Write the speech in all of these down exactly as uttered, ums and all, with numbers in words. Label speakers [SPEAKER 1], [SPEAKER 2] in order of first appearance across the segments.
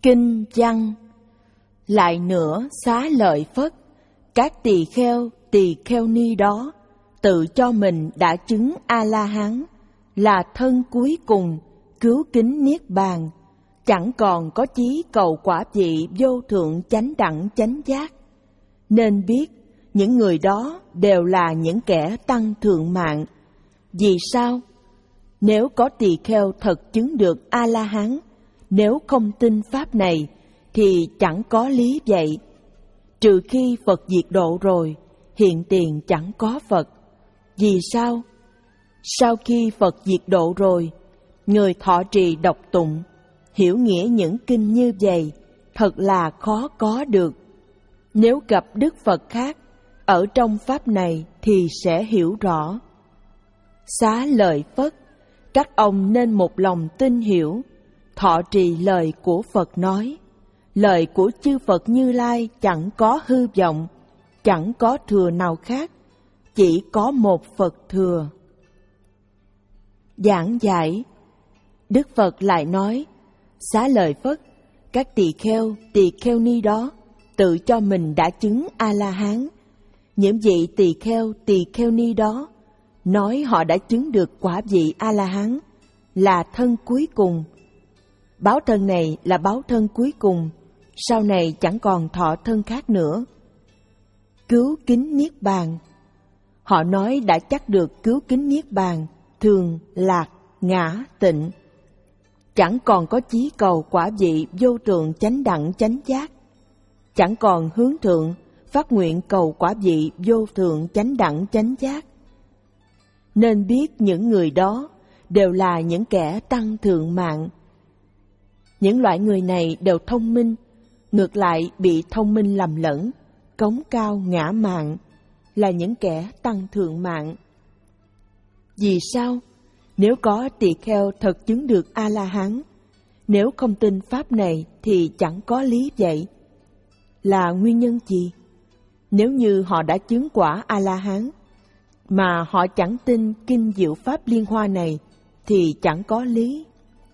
[SPEAKER 1] Kinh văn. Lại nữa xá lợi Phất, các tỳ kheo, tỳ kheo ni đó tự cho mình đã chứng A-la-hán, là thân cuối cùng, cứu kính niết bàn, chẳng còn có chí cầu quả vị vô thượng chánh đẳng chánh giác. Nên biết những người đó đều là những kẻ tăng thượng mạng. Vì sao? Nếu có tỳ kheo thật chứng được A-la-hán, nếu không tin pháp này thì chẳng có lý vậy. Trừ khi Phật diệt độ rồi, hiện tiền chẳng có Phật. Vì sao? Sau khi Phật diệt độ rồi, người thọ trì đọc tụng, hiểu nghĩa những kinh như vậy thật là khó có được. Nếu gặp Đức Phật khác ở trong pháp này thì sẽ hiểu rõ. Xá lợi Phất, các ông nên một lòng tin hiểu, thọ trì lời của Phật nói. Lời của chư Phật Như Lai chẳng có hư vọng, chẳng có thừa nào khác, chỉ có một Phật thừa. Giảng giải. Đức Phật lại nói, xá lợi Phất, các tỳ kheo, tỳ kheo ni đó tự cho mình đã chứng A-la-hán. Những vị tỳ kheo, tỳ kheo ni đó nói họ đã chứng được quả vị A-la-hán, là thân cuối cùng. Báo thân này là báo thân cuối cùng, sau này chẳng còn thọ thân khác nữa. Cứu kính niết bàn. Họ nói đã chắc được cứu kính niết bàn, thường, lạc, ngã, tịnh. Chẳng còn có chí cầu quả vị vô thượng chánh đẳng chánh giác. Chẳng còn hướng thượng, phát nguyện cầu quả vị vô thượng chánh đẳng chánh giác. Nên biết những người đó đều là những kẻ tăng thượng mạng. Những loại người này đều thông minh, ngược lại bị thông minh lầm lẫn, cống cao ngã mạn, là những kẻ tăng thượng mạng. Vì sao? Nếu có tỳ kheo thật chứng được A-la-hán, nếu không tin pháp này thì chẳng có lý vậy. Là nguyên nhân gì? Nếu như họ đã chứng quả A-la-hán, mà họ chẳng tin kinh diệu pháp liên hoa này, thì chẳng có lý.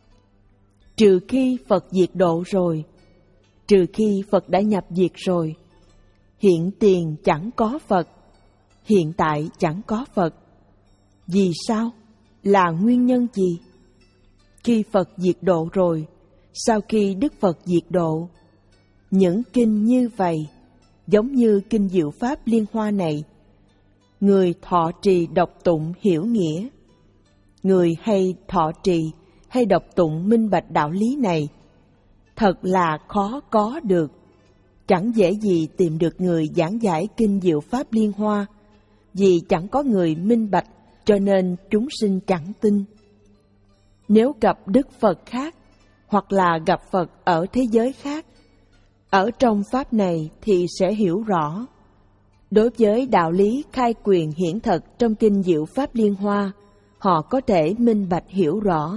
[SPEAKER 1] Trừ khi Phật diệt độ rồi, trừ khi Phật đã nhập diệt rồi, hiện tiền chẳng có Phật, hiện tại chẳng có Phật. Vì sao? Là nguyên nhân gì? Khi Phật diệt độ rồi, sau khi Đức Phật diệt độ, những kinh như vậy, giống như kinh diệu pháp liên hoa này, người thọ trì đọc tụng hiểu nghĩa. Người hay thọ trì hay đọc tụng minh bạch đạo lý này, thật là khó có được. Chẳng dễ gì tìm được người giảng giải kinh diệu pháp liên hoa, vì chẳng có người minh bạch, cho nên chúng sinh chẳng tin. Nếu gặp Đức Phật khác, hoặc là gặp Phật ở thế giới khác, ở trong pháp này thì sẽ hiểu rõ. Đối với đạo lý khai quyền hiển thật trong kinh diệu pháp liên hoa, họ có thể minh bạch hiểu rõ.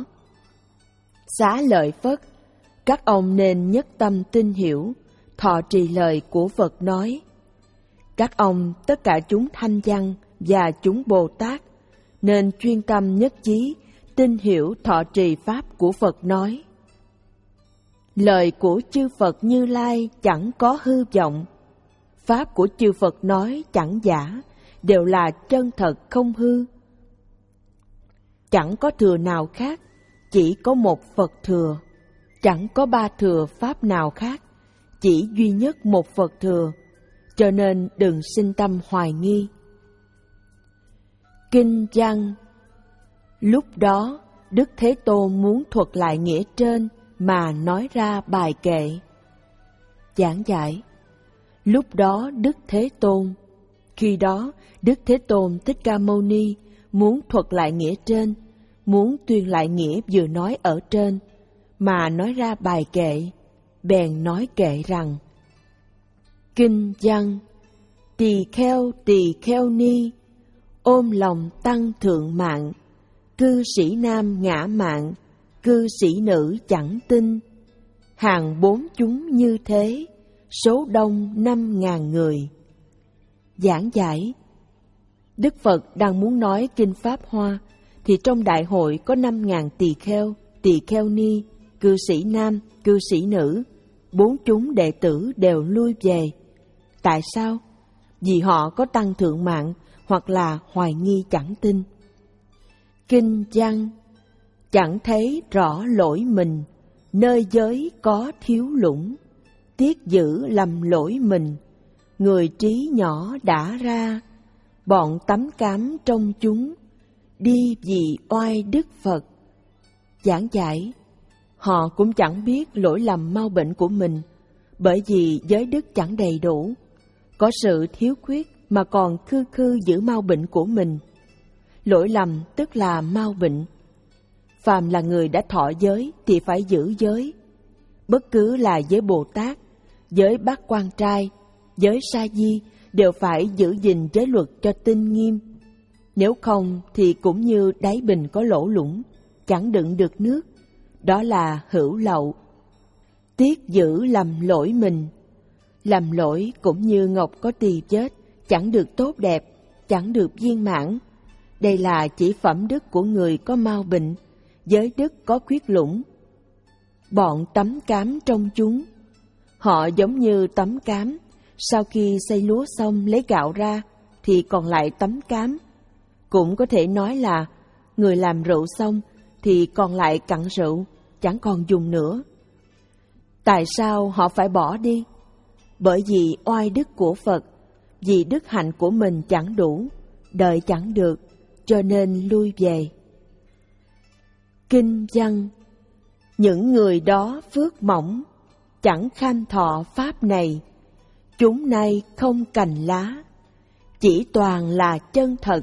[SPEAKER 1] Xá lợi Phất, các ông nên nhất tâm tin hiểu, thọ trì lời của Phật nói. Các ông tất cả chúng thanh văn và chúng Bồ Tát nên chuyên tâm nhất chí tin hiểu thọ trì pháp của Phật nói. Lời của chư Phật Như Lai chẳng có hư vọng, pháp của chư Phật nói chẳng giả, đều là chân thật không hư. Chẳng có thừa nào khác, chỉ có một Phật thừa. Chẳng có ba thừa pháp nào khác, chỉ duy nhất một Phật thừa, cho nên đừng sinh tâm hoài nghi. Kinh văn. Lúc đó, Đức Thế Tôn muốn thuật lại nghĩa trên mà nói ra bài kệ. Giảng giải. Lúc đó Đức Thế Tôn, khi đó Đức Thế Tôn Thích Ca Mâu Ni muốn thuật lại nghĩa trên, muốn tuyên lại nghĩa vừa nói ở trên, mà nói ra bài kệ, bèn nói kệ rằng: Kinh văn. Tỳ kheo tỳ kheo ni, ôm lòng tăng thượng mạng, cư sĩ nam ngã mạng, cư sĩ nữ chẳng tin. Hàng bốn chúng như thế, số đông năm ngàn người. Giảng giải. Đức Phật đang muốn nói kinh Pháp Hoa, thì trong đại hội có năm ngàn tỳ kheo, tỳ kheo ni, cư sĩ nam, cư sĩ nữ, bốn chúng đệ tử đều lui về. Tại sao? Vì họ có tăng thượng mạng hoặc là hoài nghi chẳng tin. Kinh văn: chẳng thấy rõ lỗi mình, nơi giới có thiếu lũng, tiếc giữ lầm lỗi mình, người trí nhỏ đã ra, bọn tắm cám trong chúng, đi vì oai đức Phật. Giảng giải: họ cũng chẳng biết lỗi lầm mau bệnh của mình, bởi vì giới đức chẳng đầy đủ, có sự thiếu khuyết mà còn khư khư giữ mau bệnh của mình. Lỗi lầm tức là mau bệnh. Phàm là người đã thọ giới thì phải giữ giới. Bất cứ là giới Bồ Tát, giới Bát Quan Trai, giới Sa Di đều phải giữ gìn giới luật cho tinh nghiêm. Nếu không thì cũng như đáy bình có lỗ lũng, chẳng đựng được nước. Đó là hữu lậu. Tiếc giữ lầm lỗi mình. Lầm lỗi cũng như ngọc có tì vết, chẳng được tốt đẹp, chẳng được viên mãn. Đây là chỉ phẩm đức của người có mau bệnh, giới đức có khuyết lũng. Bọn tắm cám trong chúng, họ giống như tấm cám, sau khi xay lúa xong lấy gạo ra thì còn lại tấm cám. Cũng có thể nói là người làm rượu xong thì còn lại cặn rượu, chẳng còn dùng nữa. Tại sao họ phải bỏ đi? Bởi vì oai đức của Phật, vì đức hạnh của mình chẳng đủ, đợi chẳng được, cho nên lui về. Kinh văn: những người đó phước mỏng, chẳng kham thọ pháp này, chúng nay không cành lá, chỉ toàn là chân thật.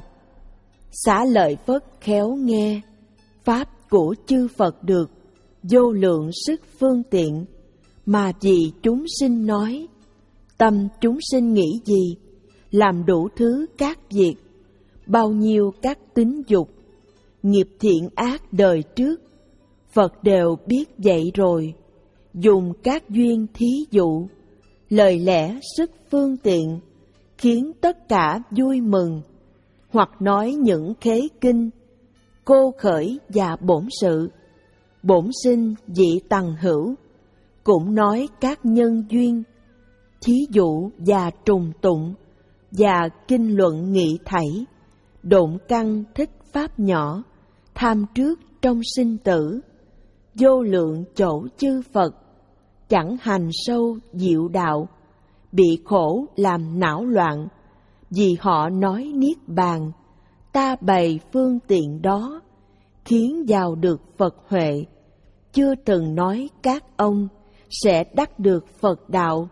[SPEAKER 1] Xá lợi Phất khéo nghe, pháp của chư Phật được, vô lượng sức phương tiện, mà vì chúng sinh nói. Tâm chúng sinh nghĩ gì? Làm đủ thứ các việc, bao nhiêu các tính dục, nghiệp thiện ác đời trước, Phật đều biết vậy rồi. Dùng các duyên thí dụ, lời lẽ sức phương tiện, khiến tất cả vui mừng, hoặc nói những khế kinh, cô khởi và bổn sự, bổn sinh dị tằng hữu, cũng nói các nhân duyên, thí dụ và trùng tụng, và kinh luận nghị thảy, độn căn thích pháp nhỏ, tham trước trong sinh tử, vô lượng chỗ chư Phật, chẳng hành sâu diệu đạo, bị khổ làm não loạn, vì họ nói niết bàn, ta bày phương tiện đó, khiến vào được Phật huệ, chưa từng nói các ông sẽ đắc được Phật đạo.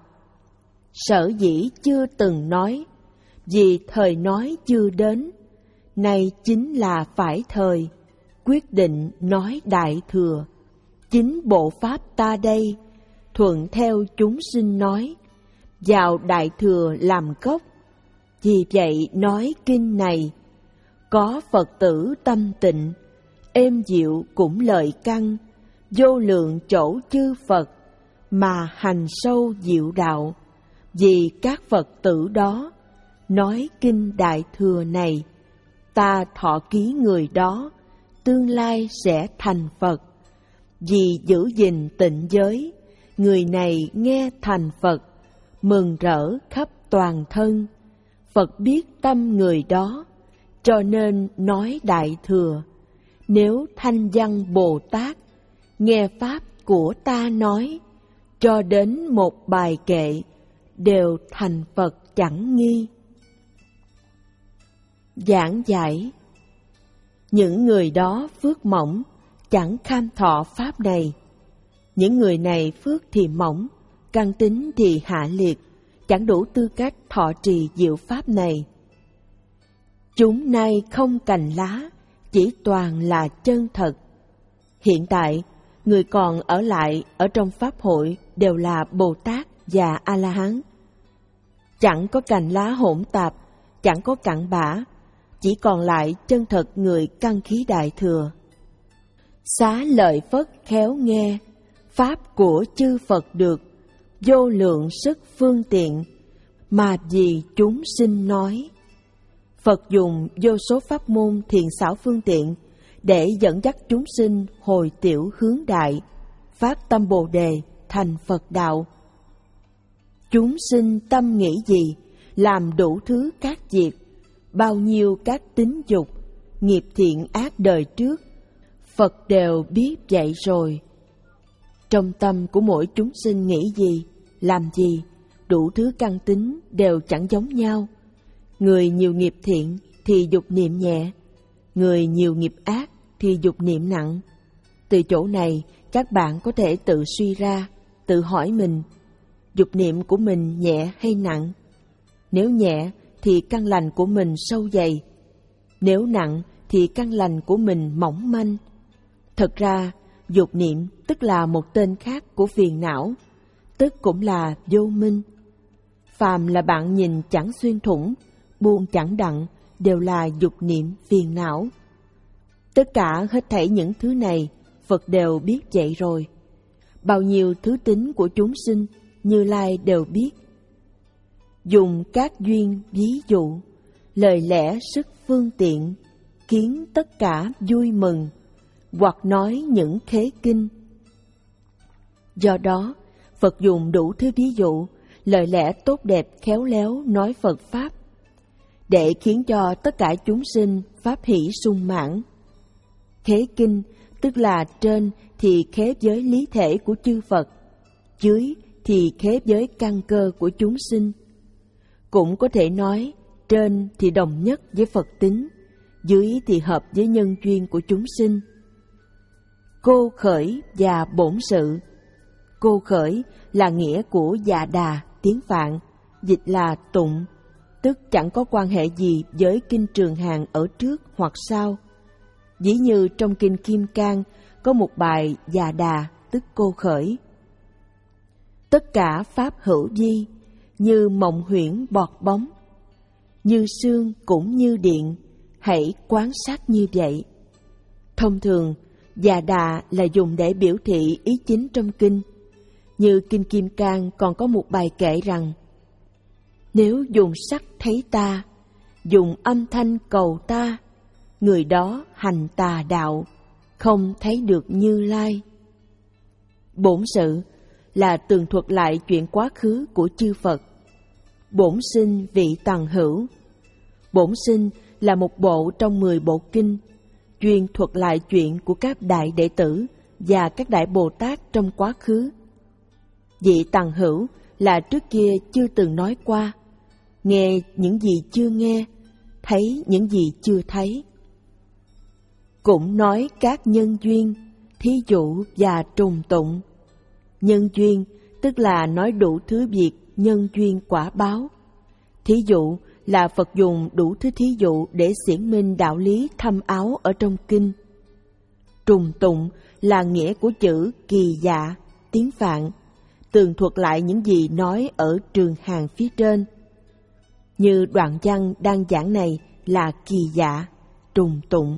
[SPEAKER 1] Sở dĩ chưa từng nói, vì thời nói chưa đến, nay chính là phải thời, quyết định nói đại thừa. Chính bộ pháp ta đây, thuận theo chúng sinh nói, vào đại thừa làm gốc. Vì vậy nói kinh này, có Phật tử tâm tịnh, êm dịu cũng lợi căn, vô lượng chỗ chư Phật, mà hành sâu diệu đạo. Vì các Phật tử đó, nói kinh đại thừa này, ta thọ ký người đó, tương lai sẽ thành Phật. Vì giữ gìn tịnh giới, người này nghe thành Phật, mừng rỡ khắp toàn thân. Phật biết tâm người đó, cho nên nói đại thừa. Nếu thanh văn Bồ Tát, nghe pháp của ta nói, cho đến một bài kệ, đều thành Phật chẳng nghi. Giảng giải: những người đó phước mỏng, chẳng kham thọ pháp này. Những người này phước thì mỏng, căn tính thì hạ liệt, chẳng đủ tư cách thọ trì diệu pháp này. Chúng nay không cành lá, chỉ toàn là chân thật. Hiện tại, người còn ở lại ở trong pháp hội đều là Bồ Tát và A-la-hán. Chẳng có cành lá hỗn tạp, chẳng có cặn bã, chỉ còn lại chân thật người căn khí đại thừa. Xá lợi Phất khéo nghe, pháp của chư Phật được, vô lượng sức phương tiện, mà vì chúng sinh nói. Phật dùng vô số pháp môn thiện xảo phương tiện để dẫn dắt chúng sinh hồi tiểu hướng đại, phát tâm Bồ đề thành Phật đạo. Chúng sinh tâm nghĩ gì, làm đủ thứ các việc, bao nhiêu các tính dục, nghiệp thiện ác đời trước, Phật đều biết vậy rồi. Trong tâm của mỗi chúng sinh nghĩ gì, làm gì, đủ thứ căn tính đều chẳng giống nhau. Người nhiều nghiệp thiện thì dục niệm nhẹ, người nhiều nghiệp ác thì dục niệm nặng. Từ chỗ này, các bạn có thể tự suy ra, tự hỏi mình, dục niệm của mình nhẹ hay nặng? Nếu nhẹ thì căn lành của mình sâu dày, nếu nặng thì căn lành của mình mỏng manh. Thật ra, dục niệm tức là một tên khác của phiền não, tức cũng là vô minh. Phàm là bạn nhìn chẳng xuyên thủng, buông chẳng đặng, đều là dục niệm phiền não. Tất cả hết thảy những thứ này, Phật đều biết vậy rồi. Bao nhiêu thứ tính của chúng sinh, Như Lai đều biết. Dùng các duyên ví dụ, lời lẽ sức phương tiện, khiến tất cả vui mừng, hoặc nói những khế kinh. Do đó, Phật dùng đủ thứ ví dụ, lời lẽ tốt đẹp khéo léo nói Phật Pháp, để khiến cho tất cả chúng sinh pháp hỷ sung mãn. Khế kinh tức là trên thì khế với lý thể của chư Phật, dưới thì khế với căn cơ của chúng sinh. Cũng có thể nói trên thì đồng nhất với Phật tính, dưới thì hợp với nhân duyên của chúng sinh. Cô khởi và bổn sự. Cô khởi là nghĩa của Dạ Đà, tiếng Phạn, dịch là tụng, tức chẳng có quan hệ gì với kinh Trường Hàng ở trước hoặc sau. Ví như trong kinh Kim Cang có một bài Dạ Đà, tức cô khởi. Tất cả pháp hữu vi, như mộng huyễn bọt bóng, như sương cũng như điện, hãy quán sát như vậy. Thông thường, Dạ Đà là dùng để biểu thị ý chính trong kinh. Như kinh Kim Cang còn có một bài kể rằng: nếu dùng sắc thấy ta, dùng âm thanh cầu ta, người đó hành tà đạo, không thấy được Như Lai. Bổn sự là tường thuật lại chuyện quá khứ của chư Phật. Bổn sinh vị tầng hữu. Bổn sinh là một bộ trong mười bộ kinh, chuyên thuật lại chuyện của các đại đệ tử và các đại Bồ Tát trong quá khứ. Vị tầng hữu là trước kia chưa từng nói qua, nghe những gì chưa nghe, thấy những gì chưa thấy. Cũng nói các nhân duyên, thí dụ và trùng tụng. Nhân duyên tức là nói đủ thứ việc nhân duyên quả báo. Thí dụ là Phật dùng đủ thứ thí dụ để xiển minh đạo lý thâm áo ở trong kinh. Trùng tụng là nghĩa của chữ kỳ dạ, tiếng Phạn, tường thuật lại những gì nói ở Trường Hàng phía trên. Như đoạn văn đang giảng này là kỳ dạ, trùng tụng.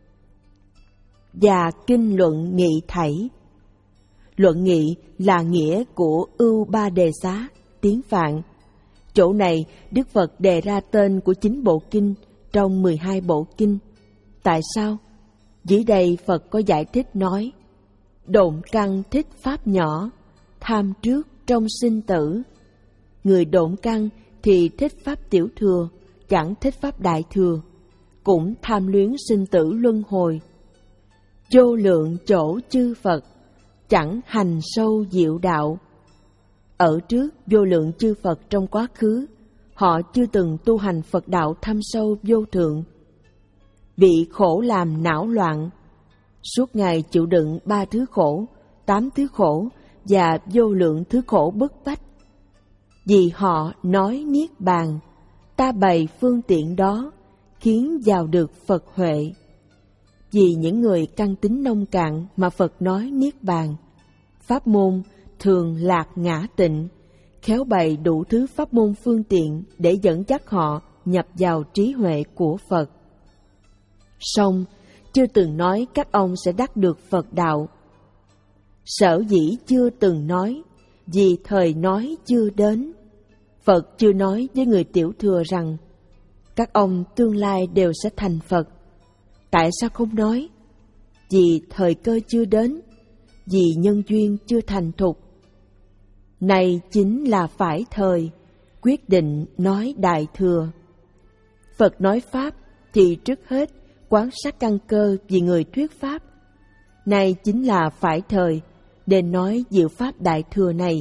[SPEAKER 1] Và kinh luận nghị thảy. Luận nghị là nghĩa của Ưu Ba Đề Xá, tiếng Phạn. Chỗ này Đức Phật đề ra tên của chín bộ kinh trong mười hai bộ kinh. Tại sao? Dưới đây Phật có giải thích nói: độn căn thích pháp nhỏ, tham trước trong sinh tử. Người độn căn thì thích pháp tiểu thừa, chẳng thích pháp đại thừa, cũng tham luyến sinh tử luân hồi. Vô lượng chỗ chư Phật, chẳng hành sâu diệu đạo. Ở trước vô lượng chư Phật trong quá khứ, họ chưa từng tu hành Phật đạo thâm sâu vô thượng. Bị khổ làm não loạn, suốt ngày chịu đựng ba thứ khổ, tám thứ khổ và vô lượng thứ khổ bức bách. Vì họ nói niết bàn, ta bày phương tiện đó, khiến vào được Phật huệ. Vì những người căn tính nông cạn mà Phật nói niết bàn, pháp môn thường lạc ngã tịnh, khéo bày đủ thứ pháp môn phương tiện để dẫn dắt họ nhập vào trí huệ của Phật. Song chưa từng nói các ông sẽ đắc được Phật đạo. Sở dĩ chưa từng nói, vì thời nói chưa đến. Phật chưa nói với người tiểu thừa rằng các ông tương lai đều sẽ thành Phật. Tại sao không nói? Vì thời cơ chưa đến, vì nhân duyên chưa thành thục. Này chính là phải thời, quyết định nói Đại Thừa. Phật nói Pháp thì trước hết quán sát căn cơ vì người thuyết Pháp. Này chính là phải thời để nói diệu Pháp Đại Thừa này.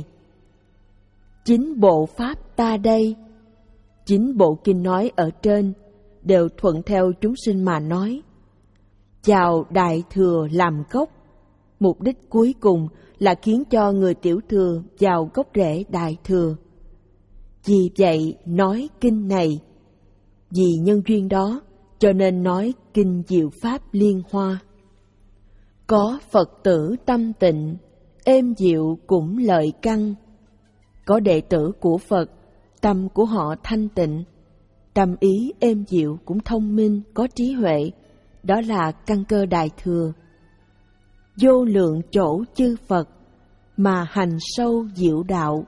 [SPEAKER 1] Chính bộ Pháp ta đây, chính bộ kinh nói ở trên đều thuận theo chúng sinh mà nói. Chào Đại Thừa làm gốc, mục đích cuối cùng là khiến cho người tiểu thừa vào gốc rễ Đại Thừa. Vì vậy nói kinh này, vì nhân duyên đó cho nên nói kinh diệu Pháp Liên Hoa. Có Phật tử tâm tịnh, êm dịu cũng lợi căn. Có đệ tử của Phật, tâm của họ thanh tịnh, tâm ý êm dịu cũng thông minh, có trí huệ, đó là căn cơ Đại Thừa. Vô lượng chỗ chư Phật mà hành sâu diệu đạo.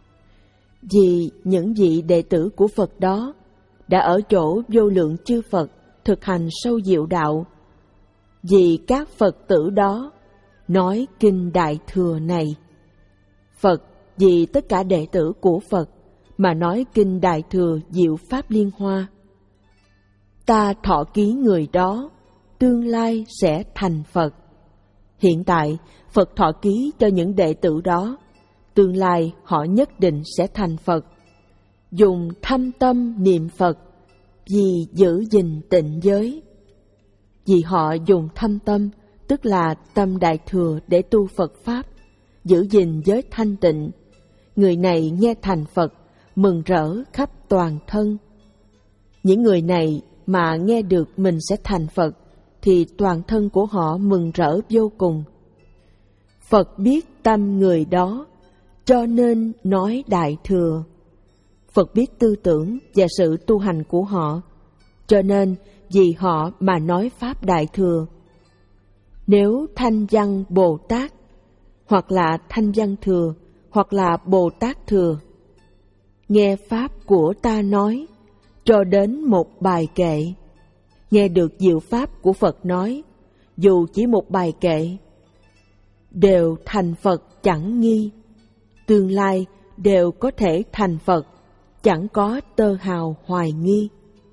[SPEAKER 1] Vì những vị đệ tử của Phật đó đã ở chỗ vô lượng chư Phật thực hành sâu diệu đạo, vì các Phật tử đó nói kinh Đại Thừa này. Phật vì tất cả đệ tử của Phật mà nói kinh Đại Thừa diệu Pháp Liên Hoa. Ta thọ ký người đó, tương lai sẽ thành Phật. Hiện tại, Phật thọ ký cho những đệ tử đó, tương lai họ nhất định sẽ thành Phật. Dùng thâm tâm niệm Phật, vì giữ gìn tịnh giới. Vì họ dùng thâm tâm, tức là tâm Đại Thừa để tu Phật Pháp, giữ gìn giới thanh tịnh. Người này nghe thành Phật, mừng rỡ khắp toàn thân. Những người này mà nghe được mình sẽ thành Phật, thì toàn thân của họ mừng rỡ vô cùng. Phật biết tâm người đó, cho nên nói Đại Thừa. Phật biết tư tưởng và sự tu hành của họ, cho nên vì họ mà nói Pháp Đại Thừa. Nếu Thanh Văn Bồ Tát, hoặc là Thanh Văn Thừa, hoặc là Bồ Tát Thừa, nghe Pháp của ta nói, cho đến một bài kệ, nghe được diệu Pháp của Phật nói, dù chỉ một bài kệ, đều thành Phật chẳng nghi, tương lai đều có thể thành Phật, chẳng có tơ hào hoài nghi.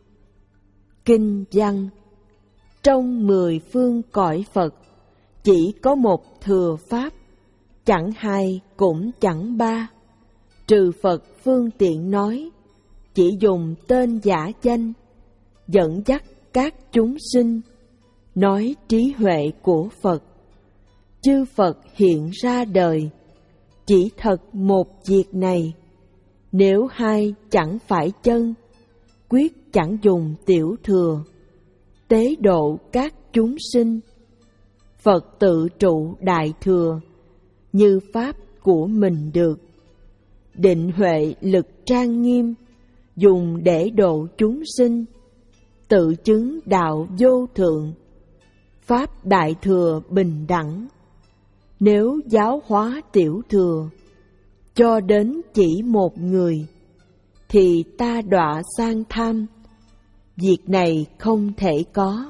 [SPEAKER 1] Kinh văn: trong mười phương cõi Phật, chỉ có một thừa Pháp, chẳng hai cũng chẳng ba. Trừ Phật phương tiện nói, chỉ dùng tên giả danh, dẫn dắt các chúng sinh, nói trí huệ của Phật. Chư Phật hiện ra đời, chỉ thật một việc này, nếu hai chẳng phải chân, quyết chẳng dùng tiểu thừa, tế độ các chúng sinh. Phật tự trụ Đại Thừa, như Pháp của mình được. Định huệ lực trang nghiêm, dùng để độ chúng sinh, tự chứng đạo vô thượng, Pháp Đại Thừa bình đẳng. Nếu giáo hóa tiểu thừa, cho đến chỉ một người, thì ta đọa sang tham, việc này không thể có.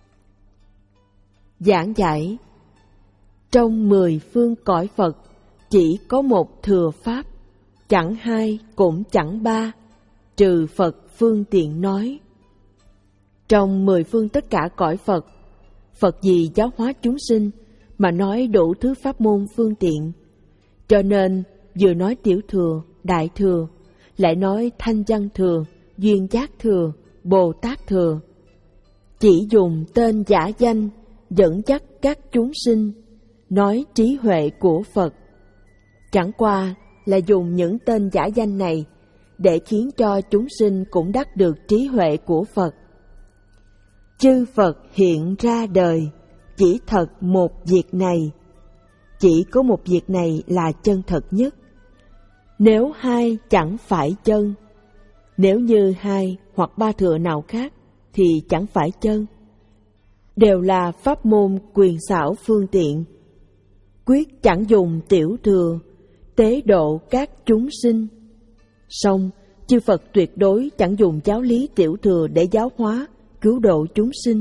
[SPEAKER 1] Giảng giải: trong mười phương cõi Phật, chỉ có một thừa Pháp, chẳng hai cũng chẳng ba, trừ Phật phương tiện nói. Trong mười phương tất cả cõi Phật, Phật vì giáo hóa chúng sinh mà nói đủ thứ pháp môn phương tiện, cho nên vừa nói tiểu thừa, đại thừa, lại nói thanh văn thừa, duyên giác thừa, Bồ Tát thừa. Chỉ dùng tên giả danh, dẫn dắt các chúng sinh, nói trí huệ của Phật. Chẳng qua là dùng những tên giả danh này để khiến cho chúng sinh cũng đắc được trí huệ của Phật. Chư Phật hiện ra đời, chỉ thật một việc này. Chỉ có một việc này là chân thật nhất. Nếu hai chẳng phải chân, nếu như hai hoặc ba thừa nào khác thì chẳng phải chân. Đều là pháp môn quyền xảo phương tiện. Quyết chẳng dùng tiểu thừa, tế độ các chúng sinh. Song chư Phật tuyệt đối chẳng dùng giáo lý tiểu thừa để giáo hóa, cứu độ chúng sinh.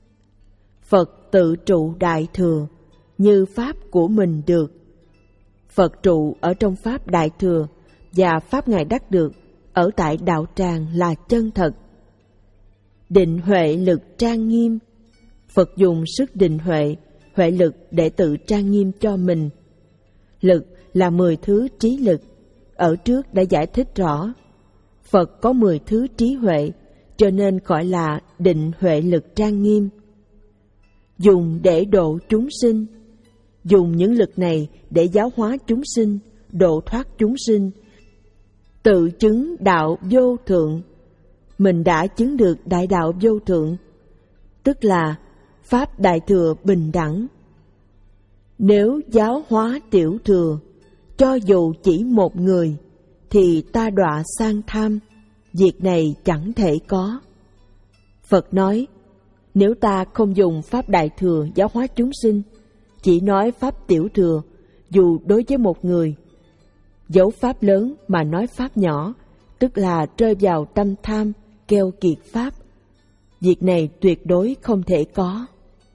[SPEAKER 1] Phật tự trụ đại thừa, như Pháp của mình được. Phật trụ ở trong Pháp Đại Thừa và Pháp Ngài đắc được ở tại đạo tràng là chân thật. Định huệ lực trang nghiêm. Phật dùng sức định huệ, huệ lực để tự trang nghiêm cho mình. Lực là mười thứ trí lực, ở trước đã giải thích rõ. Phật có mười thứ trí huệ, cho nên gọi là định huệ lực trang nghiêm. Dùng để độ chúng sinh. Dùng những lực này để giáo hóa chúng sinh, độ thoát chúng sinh. Tự chứng đạo vô thượng. Mình đã chứng được đại đạo vô thượng, tức là Pháp Đại Thừa bình đẳng. Nếu giáo hóa tiểu thừa, cho dù chỉ một người, thì ta đọa sang tham, việc này chẳng thể có. Phật nói, nếu ta không dùng Pháp Đại Thừa giáo hóa chúng sinh, chỉ nói Pháp tiểu thừa, dù đối với một người, dấu Pháp lớn mà nói Pháp nhỏ, tức là rơi vào tâm tham, keo kiệt Pháp. Việc này tuyệt đối không thể có.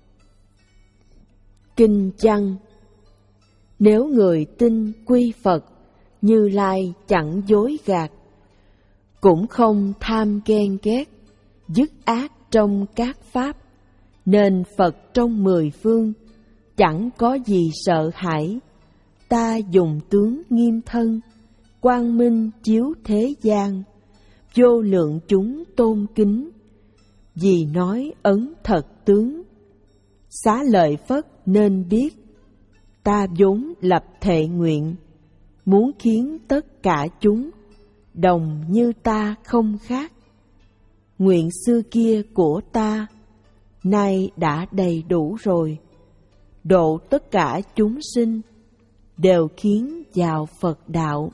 [SPEAKER 1] Kinh văn. Nếu người tin quy Phật, Như Lai chẳng dối gạt, cũng không tham ghen ghét, dứt ác trong các Pháp, nên Phật trong mười phương, chẳng có gì sợ hãi. Ta dùng tướng nghiêm thân, quang minh chiếu thế gian, vô lượng chúng tôn kính, vì nói ấn thật tướng. Xá lợi Phất nên biết, ta vốn lập thệ nguyện, muốn khiến tất cả chúng đồng như ta không khác. Nguyện xưa kia của ta, nay đã đầy đủ rồi, độ tất cả chúng sinh, đều khiến vào Phật đạo.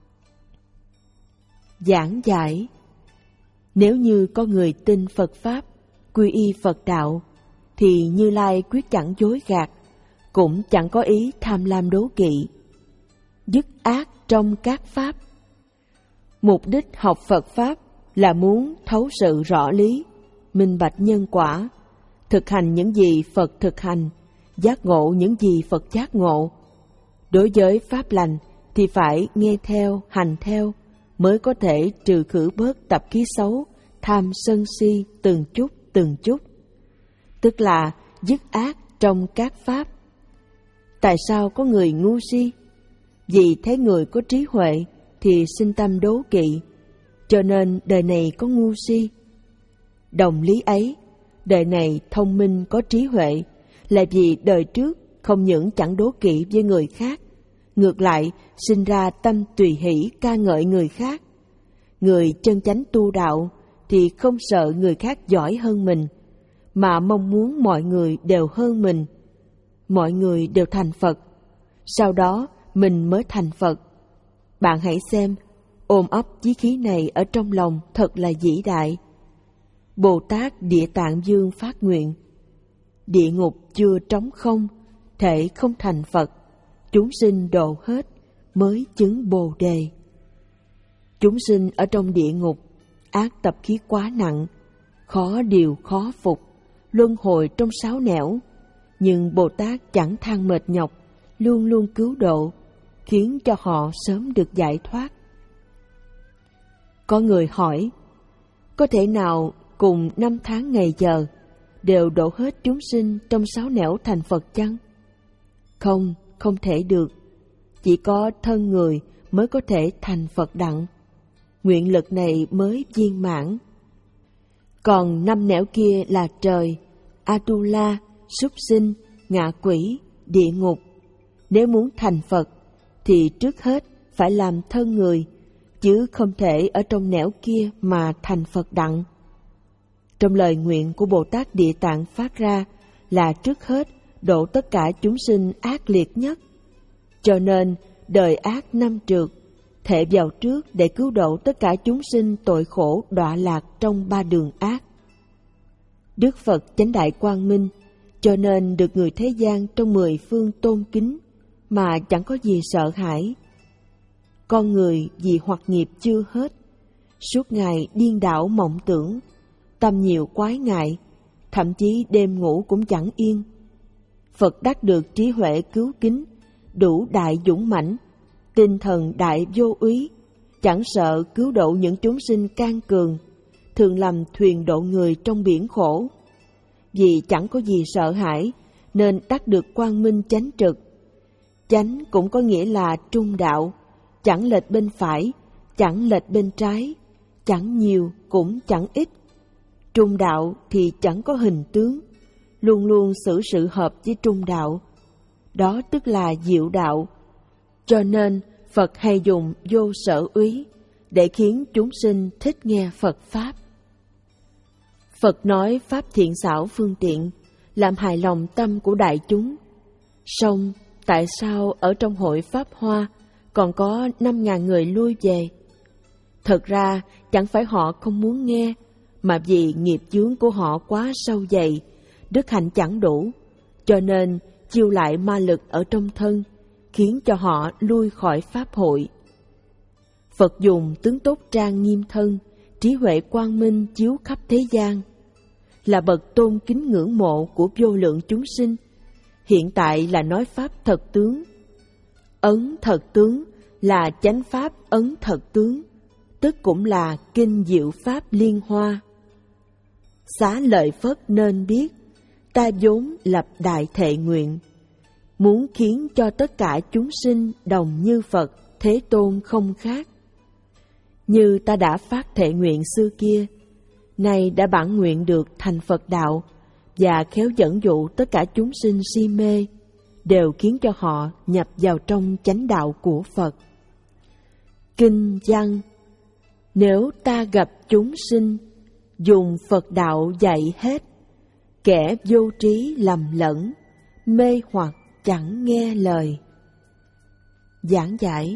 [SPEAKER 1] Giảng giải. Nếu như có người tin Phật Pháp, quy y Phật đạo, thì Như Lai quyết chẳng dối gạt, cũng chẳng có ý tham lam đố kỵ. Dứt ác trong các Pháp. Mục đích học Phật Pháp là muốn thấu sự rõ lý, minh bạch nhân quả, thực hành những gì Phật thực hành, giác ngộ những gì Phật giác ngộ. Đối với Pháp lành thì phải nghe theo, hành theo, mới có thể trừ khử bớt tập khí xấu, tham sân si từng chút từng chút, tức là dứt ác trong các Pháp. Tại sao có người ngu si? Vì thấy người có trí huệ thì sinh tâm đố kỵ, cho nên đời này có ngu si. Đồng lý ấy, đời này thông minh có trí huệ, là vì đời trước không những chẳng đố kỵ với người khác, ngược lại sinh ra tâm tùy hỷ ca ngợi người khác. Người chân chánh tu đạo thì không sợ người khác giỏi hơn mình, mà mong muốn mọi người đều hơn mình, mọi người đều thành Phật, sau đó mình mới thành Phật. Bạn hãy xem, ôm ấp chí khí này ở trong lòng thật là vĩ đại. Bồ Tát Địa Tạng Dương phát nguyện, địa ngục chưa trống không, thể không thành Phật, chúng sinh độ hết mới chứng Bồ Đề. Chúng sinh ở trong địa ngục, ác tập khí quá nặng, khó điều khó phục, luân hồi trong sáu nẻo, nhưng Bồ Tát chẳng than mệt nhọc, luôn luôn cứu độ, khiến cho họ sớm được giải thoát. Có người hỏi, có thể nào cùng năm tháng ngày giờ đều độ hết chúng sinh trong sáu nẻo thành Phật chăng? Không, không thể được. Chỉ có thân người mới có thể thành Phật đặng. Nguyện lực này mới viên mãn. Còn năm nẻo kia là trời, Atula, súc sinh, ngạ quỷ, địa ngục. Nếu muốn thành Phật thì trước hết phải làm thân người, chứ không thể ở trong nẻo kia mà thành Phật đặng. Trong lời nguyện của Bồ Tát Địa Tạng phát ra là trước hết độ tất cả chúng sinh ác liệt nhất. Cho nên đời ác năm trượt, thệ vào trước để cứu độ tất cả chúng sinh tội khổ đọa lạc trong ba đường ác. Đức Phật chánh đại quang minh, cho nên được người thế gian trong mười phương tôn kính, mà chẳng có gì sợ hãi. Con người vì hoặc nghiệp chưa hết, suốt ngày điên đảo mộng tưởng, tâm nhiều quái ngại, thậm chí đêm ngủ cũng chẳng yên. Phật đắc được trí huệ cứu kính, đủ đại dũng mãnh, tinh thần đại vô úy, chẳng sợ cứu độ những chúng sinh can cường, thường làm thuyền độ người trong biển khổ. Vì chẳng có gì sợ hãi, nên đắc được quang minh chánh trực. Chánh cũng có nghĩa là trung đạo, chẳng lệch bên phải, chẳng lệch bên trái, chẳng nhiều cũng chẳng ít. Trung đạo thì chẳng có hình tướng, luôn luôn xử sự hợp với trung đạo. Đó tức là diệu đạo. Cho nên Phật hay dùng vô sở úy để khiến chúng sinh thích nghe Phật Pháp. Phật nói Pháp thiện xảo phương tiện, làm hài lòng tâm của đại chúng. Song tại sao ở trong hội Pháp Hoa còn có năm ngàn người lui về? Thật ra chẳng phải họ không muốn nghe, mà vì nghiệp chướng của họ quá sâu dày, đức hạnh chẳng đủ, cho nên chiêu lại ma lực ở trong thân, khiến cho họ lui khỏi Pháp hội. Phật dùng tướng tốt trang nghiêm thân, trí huệ quang minh chiếu khắp thế gian, là bậc tôn kính ngưỡng mộ của vô lượng chúng sinh. Hiện tại là nói Pháp thật tướng. Ấn thật tướng là chánh Pháp ấn thật tướng, tức cũng là kinh diệu Pháp liên hoa. Xá lợi Phất nên biết, ta vốn lập đại thệ nguyện, muốn khiến cho tất cả chúng sinh đồng như Phật, Thế Tôn không khác. Như ta đã phát thệ nguyện xưa kia, nay đã bản nguyện được thành Phật đạo, và khéo dẫn dụ tất cả chúng sinh si mê, đều khiến cho họ nhập vào trong chánh đạo của Phật. Kinh văn: nếu ta gặp chúng sinh, dùng Phật đạo dạy hết, kẻ vô trí lầm lẫn, mê hoặc chẳng nghe lời. Giảng giải: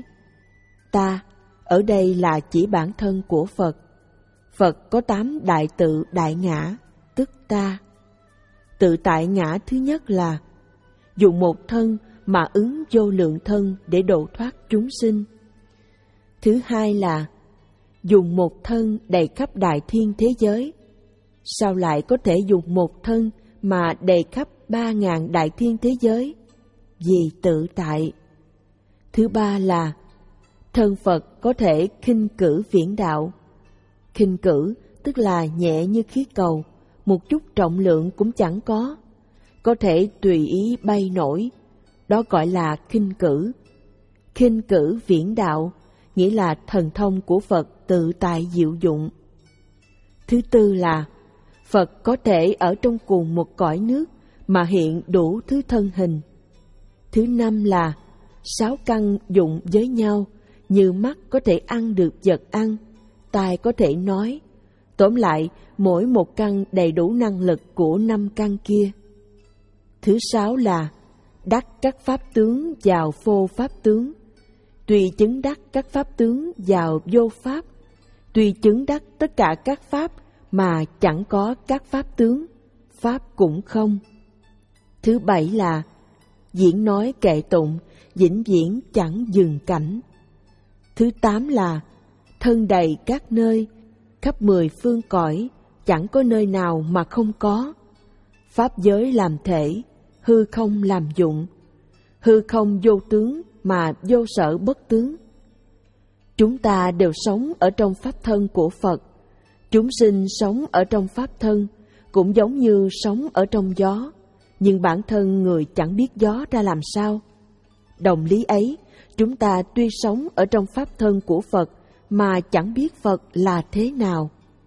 [SPEAKER 1] ta ở đây là chỉ bản thân của Phật. Phật có tám đại tự đại ngã, tức ta. Tự tại ngã thứ nhất là dùng một thân mà ứng vô lượng thân để độ thoát chúng sinh. Thứ hai là dùng một thân đầy khắp đại thiên thế giới. Sao lại có thể dùng một thân mà đầy khắp ba ngàn đại thiên thế giới? Vì tự tại. Thứ ba là thân Phật có thể khinh cử viễn đạo. Khinh cử tức là nhẹ như khí cầu, một chút trọng lượng cũng chẳng có, có thể tùy ý bay nổi, đó gọi là khinh cử. Khinh cử viễn đạo nghĩa là thần thông của Phật tự tại diệu dụng. Thứ tư là Phật có thể ở trong cùng một cõi nước mà hiện đủ thứ thân hình. Thứ năm là sáu căn dụng với nhau, như mắt có thể ăn được vật ăn, tai có thể nói. Tóm lại, mỗi một căn đầy đủ năng lực của năm căn kia. Thứ sáu là đắc các pháp tướng vào vô pháp tướng, tùy chứng đắc các pháp tướng vào vô pháp, tùy chứng đắc tất cả các pháp mà chẳng có các pháp tướng, pháp cũng không. Thứ bảy là diễn nói kệ tụng, vĩnh viễn chẳng dừng cảnh. Thứ tám là thân đầy các nơi, khắp mười phương cõi, chẳng có nơi nào mà không có. Pháp giới làm thể, hư không làm dụng. Hư không vô tướng mà vô sở bất tướng. Chúng ta đều sống ở trong pháp thân của Phật. Chúng sinh sống ở trong pháp thân cũng giống như sống ở trong gió, nhưng bản thân người chẳng biết gió ra làm sao. Đồng lý ấy, chúng ta tuy sống ở trong pháp thân của Phật mà chẳng biết Phật là thế nào.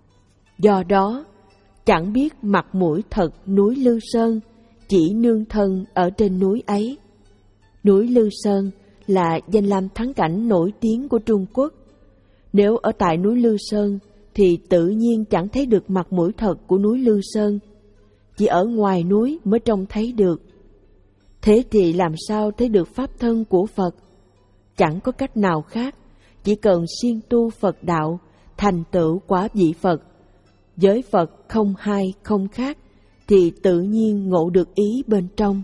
[SPEAKER 1] Do đó, chẳng biết mặt mũi thật núi Lư Sơn, chỉ nương thân ở trên núi ấy. Núi Lư Sơn là danh lam thắng cảnh nổi tiếng của Trung Quốc. Nếu ở tại núi Lư Sơn thì tự nhiên chẳng thấy được mặt mũi thật của núi Lư Sơn, chỉ ở ngoài núi mới trông thấy được. Thế thì làm sao thấy được pháp thân của Phật? Chẳng có cách nào khác, chỉ cần siêng tu Phật đạo, thành tựu quả vị Phật, với Phật không hai không khác, thì tự nhiên ngộ được ý bên trong.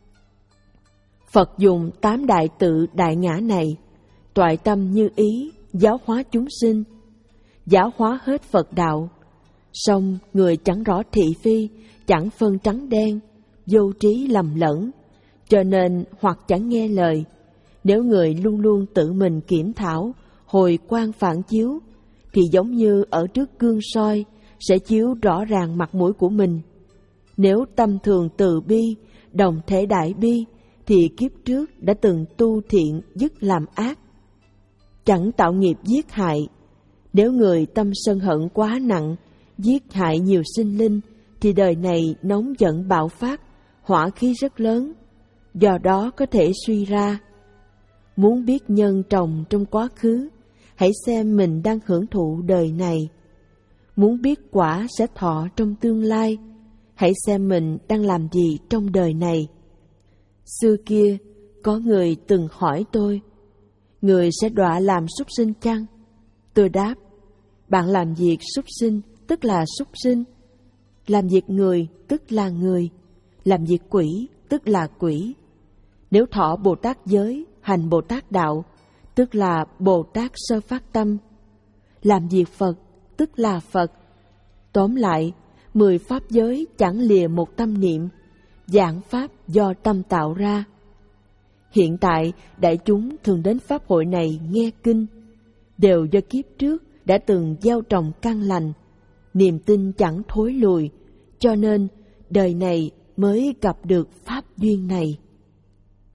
[SPEAKER 1] Phật dùng tám đại tự đại ngã này, toại tâm như ý, giáo hóa chúng sinh, giáo hóa hết Phật đạo. Song người chẳng rõ thị phi, chẳng phân trắng đen, vô trí lầm lẫn, Cho nên hoặc chẳng nghe lời. Nếu người luôn luôn tự mình kiểm thảo, hồi quan phản chiếu, thì giống như ở trước gương soi sẽ chiếu rõ ràng mặt mũi của mình. Nếu tâm thường từ bi, đồng thể đại bi, thì kiếp trước đã từng tu thiện dứt làm ác, chẳng tạo nghiệp giết hại. Nếu người tâm sân hận quá nặng, giết hại nhiều sinh linh, thì đời này nóng giận bạo phát, hỏa khí rất lớn, do đó có thể suy ra. Muốn biết nhân trồng trong quá khứ, hãy xem mình đang hưởng thụ đời này. Muốn biết quả sẽ thọ trong tương lai, hãy xem mình đang làm gì trong đời này. Xưa kia, có người từng hỏi tôi, người sẽ đọa làm súc sinh chăng? Tôi đáp, bạn làm việc súc sinh tức là súc sinh, làm việc người tức là người, làm việc quỷ tức là quỷ. Nếu thọ Bồ Tát giới, hành Bồ Tát đạo, tức là Bồ Tát sơ phát tâm, làm việc Phật tức là Phật. Tóm lại, mười pháp giới chẳng lìa một tâm niệm, giảng pháp do tâm tạo ra. Hiện tại, đại chúng thường đến pháp hội này nghe kinh, đều do kiếp trước đã từng gieo trồng căn lành, niềm tin chẳng thối lùi, cho nên đời này mới gặp được pháp duyên này.